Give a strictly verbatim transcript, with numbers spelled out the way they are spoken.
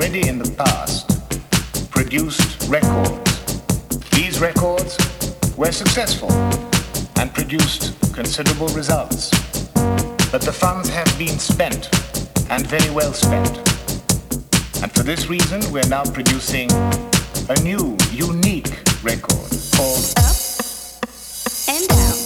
already in the past produced records. These records were successful and produced considerable results. But the funds have been spent, and very well spent. And for this reason, we're now producing a new, unique record called Up and Down.